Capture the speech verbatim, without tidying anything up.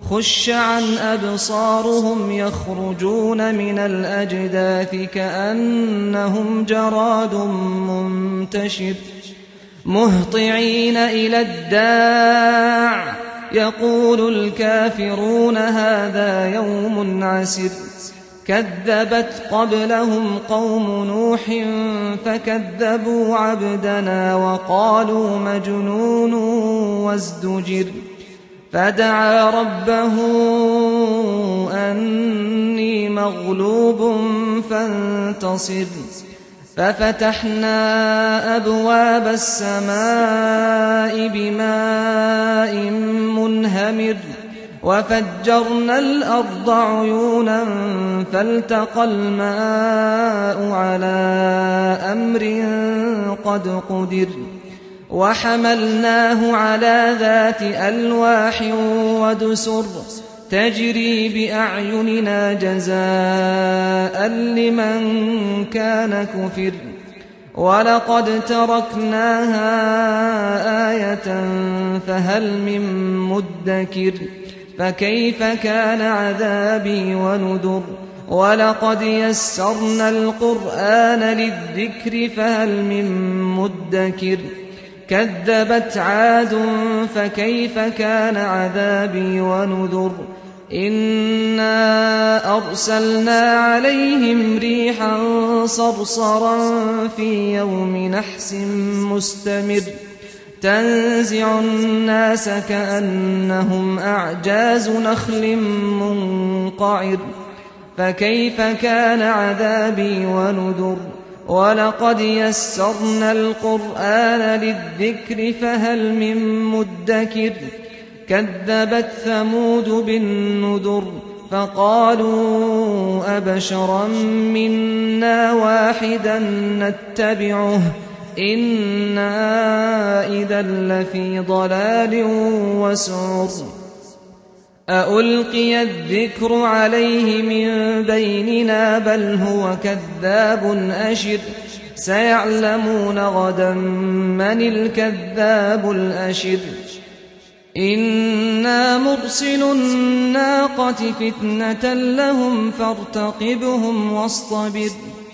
خش عن أبصارهم يخرجون من الأجداث كأنهم جراد منتشر مهطعين إلى الداع يقول الكافرون هذا يوم عسر كذبت قبلهم قوم نوح فكذبوا عبدنا وقالوا مجنون وازدجر فدعا ربه أني مغلوب فانتصر ففتحنا أبواب السماء بماء منهمر وفجرنا الأرض عيونا فالتقى الماء على أمر قد قدر وحملناه على ذات ألواح ودسر تجري بأعيننا جزاء لمن كان كفر ولقد تركناها آية فهل من مدكر فكيف كان عذابي ونذر ولقد يسرنا القرآن للذكر فهل من مدكر كذبت عاد فكيف كان عذابي ونذر إنا أرسلنا عليهم ريحا صرصرا في يوم نحس مستمر تنزع الناس كأنهم أعجاز نخل منقعر فكيف كان عذابي ونذر ولقد يسرنا القرآن للذكر فهل من مدكر كذبت ثمود بالنذر فقالوا أبشرا منا واحدا نتبعه إنا إذا لفي ضلال وسعر أألقي الذكر عليه من بيننا بل هو كذاب أشر سيعلمون غدا من الكذاب الأشر إنا مرسل الناقة فتنة لهم فارتقبهم واصطبر